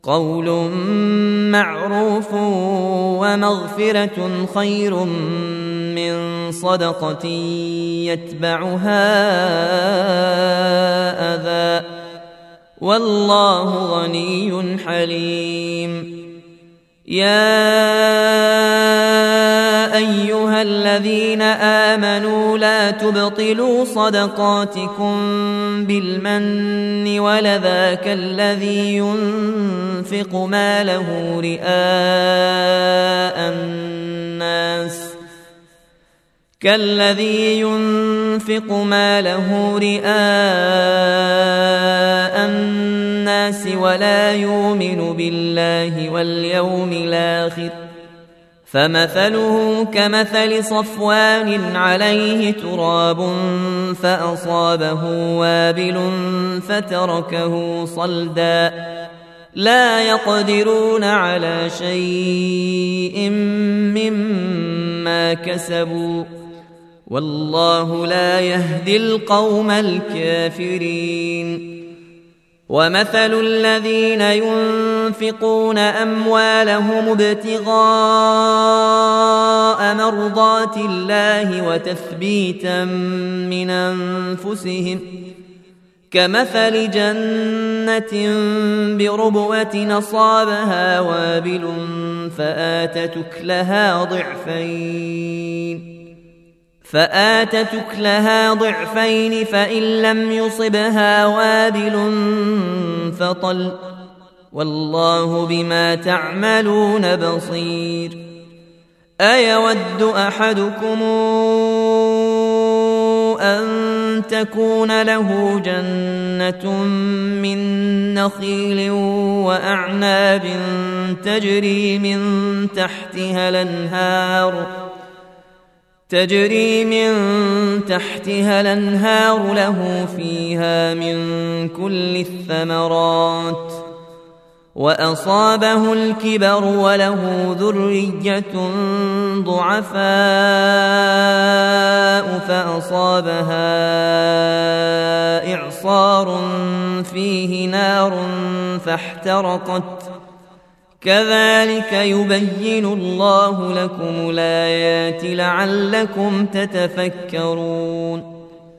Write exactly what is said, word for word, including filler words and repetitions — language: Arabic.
قول معروف ومغفرة خير من صدقة يتبعها أذى والله غني حليم. يا أيها الذين آمنوا لا تبطلوا صدقاتكم بالمن ولذا كالذي ينفق ماله رئاء الناس كالذي ينفق ماله رئاء الناس ولا يؤمن بالله واليوم الآخر فمثله كمثل صفوان عليه تراب فأصابه وابل فتركه صلدا لا يقدرون على شيء مما كسبوا والله لا يهدي القوم الكافرين. ومثل الذين ينفقون أموالهم ابتغاء مرضات الله وتثبيتا من أنفسهم كمثل جنة بربوة أصابها وابل فآتت أكلها ضعفين فآتت أكلها ضعفين فإن لم يصبها وابل فطل والله بما تعملون بصير. أيود أحدكم أن تكون له جنة من نخيل وأعناب تجري من تحتها الأنهار تجري من تحتها الأنهار له فيها من كل الثمرات وأصابه الكبر وله ذرية ضعفاء فأصابها إعصار فيه نار فاحترقت كذلك يبين الله لكم الآيات لعلكم تتفكرون.